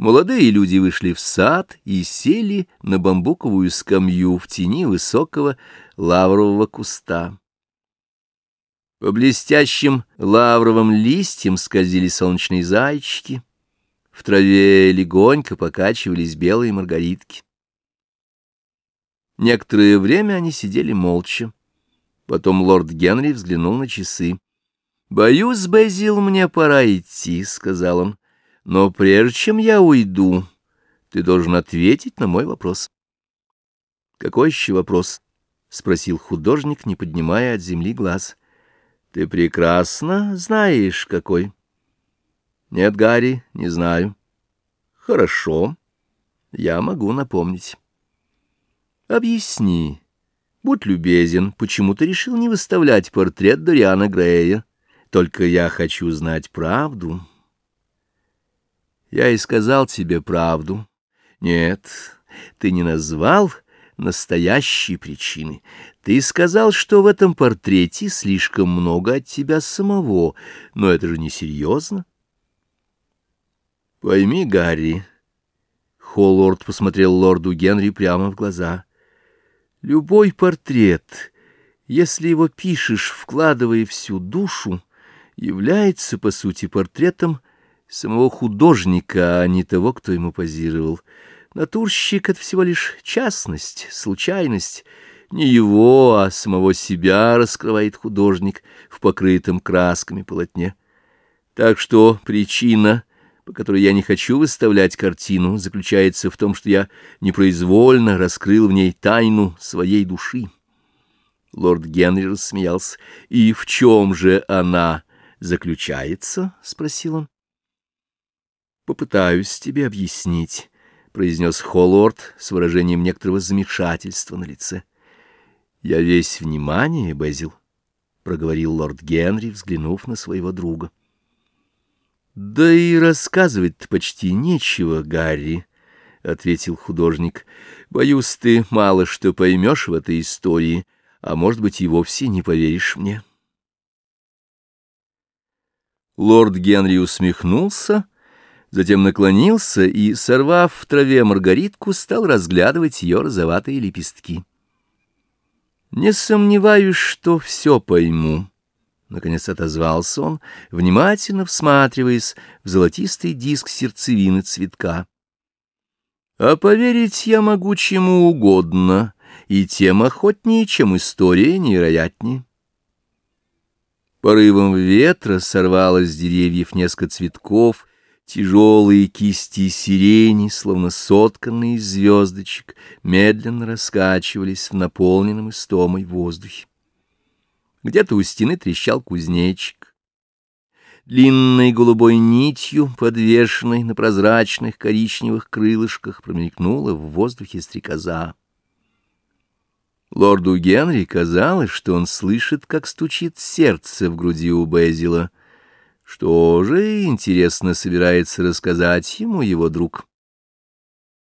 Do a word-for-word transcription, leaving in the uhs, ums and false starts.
Молодые люди вышли в сад и сели на бамбуковую скамью в тени высокого лаврового куста. По блестящим лавровым листьям скользили солнечные зайчики, в траве легонько покачивались белые маргаритки. Некоторое время они сидели молча. Потом лорд Генри взглянул на часы. «Боюсь, Безил, мне пора идти», — сказал он. «Но прежде чем я уйду, ты должен ответить на мой вопрос». «Какой еще вопрос?» — спросил художник, не поднимая от земли глаз. «Ты прекрасно знаешь, какой». «Нет, Гарри, не знаю». «Хорошо, я могу напомнить». «Объясни, будь любезен, почему ты решил не выставлять портрет Дориана Грея? Только я хочу знать правду». «Я и сказал тебе правду». «Нет, ты не назвал настоящей причины. Ты сказал, что в этом портрете слишком много от тебя самого, но это же несерьезно». «Пойми, Гарри», — Холлорд посмотрел лорду Генри прямо в глаза, — «любой портрет, если его пишешь, вкладывая всю душу, является, по сути, портретом самого художника, а не того, кто ему позировал. Натурщик — это всего лишь частность, случайность. Не его, а самого себя раскрывает художник в покрытом красками полотне. Так что причина, по которой я не хочу выставлять картину, заключается в том, что я непроизвольно раскрыл в ней тайну своей души». Лорд Генри рассмеялся. «И в чем же она заключается?» — спросил он. «Попытаюсь тебе объяснить», — произнес Холлорд с выражением некоторого замешательства на лице. «Я весь внимание, Безил», — проговорил лорд Генри, взглянув на своего друга. «Да и рассказывать-то почти нечего, Гарри», — ответил художник. «Боюсь, ты мало что поймешь в этой истории, а, может быть, и вовсе не поверишь мне». Лорд Генри усмехнулся, затем наклонился и, сорвав в траве маргаритку, стал разглядывать ее розоватые лепестки. «Не сомневаюсь, что все пойму», — наконец отозвался он, внимательно всматриваясь в золотистый диск сердцевины цветка. «А поверить я могу чему угодно, и тем охотнее, чем история невероятнее». Порывом ветра сорвалось с деревьев несколько цветков, тяжелые кисти сирени, словно сотканные из звездочек, медленно раскачивались в наполненном истомой воздухе. Где-то у стены трещал кузнечик. Длинной голубой нитью, подвешенной на прозрачных коричневых крылышках, промелькнула в воздухе стрекоза. Лорду Генри казалось, что он слышит, как стучит сердце в груди у Безила. Что же, интересно, собирается рассказать ему его друг?